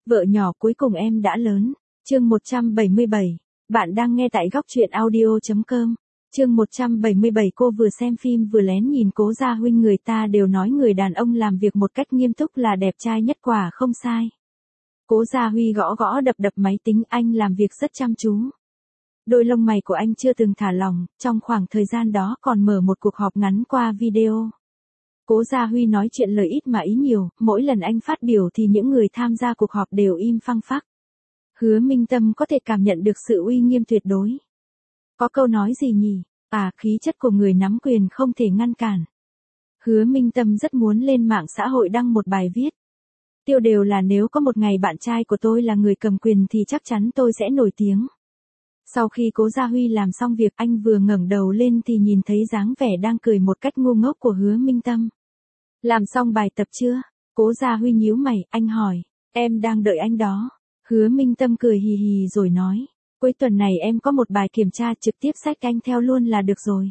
Vợ nhỏ cuối cùng em đã lớn. Chương 177. Bạn đang nghe tại góc truyện audio.com. Chương 177. Cô vừa xem phim vừa lén nhìn Cố Gia Huy. Người ta đều nói người đàn ông làm việc một cách nghiêm túc là đẹp trai nhất, quả không sai. Cố Gia Huy gõ gõ đập đập máy tính, anh làm việc rất chăm chú. Đôi lông mày của anh chưa từng thả lỏng, trong khoảng thời gian đó còn mở một cuộc họp ngắn qua video. Cố Gia Huy nói chuyện lời ít mà ý nhiều, mỗi lần anh phát biểu thì những người tham gia cuộc họp đều im phăng phắc. Hứa Minh Tâm có thể cảm nhận được sự uy nghiêm tuyệt đối. Có câu nói gì nhỉ? Khí chất của người nắm quyền không thể ngăn cản. Hứa Minh Tâm rất muốn lên mạng xã hội đăng một bài viết. Tiêu đề là nếu có một ngày bạn trai của tôi là người cầm quyền thì chắc chắn tôi sẽ nổi tiếng. Sau khi Cố Gia Huy làm xong việc, anh vừa ngẩng đầu lên thì nhìn thấy dáng vẻ đang cười một cách ngu ngốc của Hứa Minh Tâm. Làm xong bài tập chưa? Cố Gia Huy nhíu mày, anh hỏi. Em đang đợi anh đó. Hứa Minh Tâm cười hì hì rồi nói. Cuối tuần này em có một bài kiểm tra, trực tiếp xách anh theo luôn là được rồi.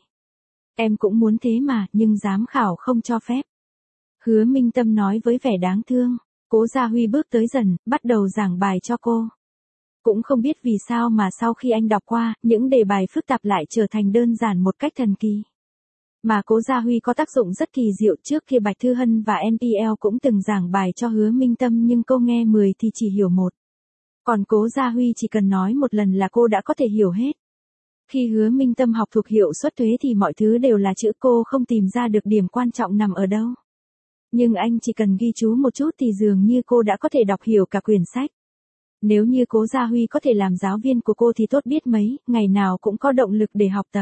Em cũng muốn thế mà, nhưng giám khảo không cho phép. Hứa Minh Tâm nói với vẻ đáng thương. Cố Gia Huy bước tới dần, bắt đầu giảng bài cho cô. Cũng không biết vì sao mà sau khi anh đọc qua, những đề bài phức tạp lại trở thành đơn giản một cách thần kỳ. Mà Cố Gia Huy có tác dụng rất kỳ diệu. Trước khi Bạch Thư Hân và NPL cũng từng giảng bài cho Hứa Minh Tâm nhưng cô nghe 10 thì chỉ hiểu 1. Còn Cố Gia Huy chỉ cần nói một lần là cô đã có thể hiểu hết. Khi Hứa Minh Tâm học thuộc hiệu suất thuế thì mọi thứ đều là chữ, cô không tìm ra được điểm quan trọng nằm ở đâu. Nhưng anh chỉ cần ghi chú một chút thì dường như cô đã có thể đọc hiểu cả quyển sách. Nếu như Cố Gia Huy có thể làm giáo viên của cô thì tốt biết mấy, ngày nào cũng có động lực để học tập.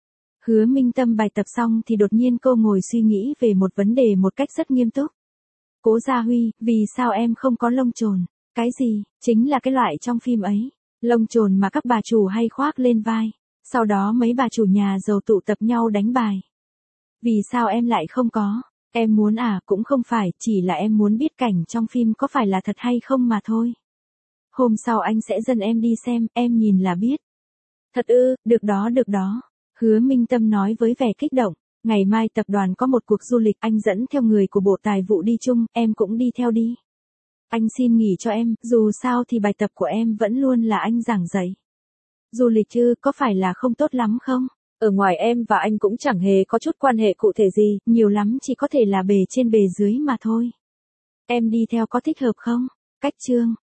Hứa Minh Tâm bài tập xong thì đột nhiên cô ngồi suy nghĩ về một vấn đề một cách rất nghiêm túc. Cố Gia Huy, vì sao em không có lông chồn? Cái gì? Chính là cái loại trong phim ấy. Lông chồn mà các bà chủ hay khoác lên vai. Sau đó mấy bà chủ nhà giàu tụ tập nhau đánh bài. Vì sao em lại không có? Em muốn cũng không phải, chỉ là em muốn biết cảnh trong phim có phải là thật hay không mà thôi. Hôm sau anh sẽ dẫn em đi xem, em nhìn là biết. Thật ư? Được đó. Hứa Minh Tâm nói với vẻ kích động. Ngày mai tập đoàn có một cuộc du lịch, anh dẫn theo người của Bộ Tài vụ đi chung, em cũng đi theo đi. Anh xin nghỉ cho em, dù sao thì bài tập của em vẫn luôn là anh giảng dạy. Du lịch chứ, có phải là không tốt lắm không? Ở ngoài em và anh cũng chẳng hề có chút quan hệ cụ thể gì, nhiều lắm chỉ có thể là bề trên bề dưới mà thôi. Em đi theo có thích hợp không? Cách chương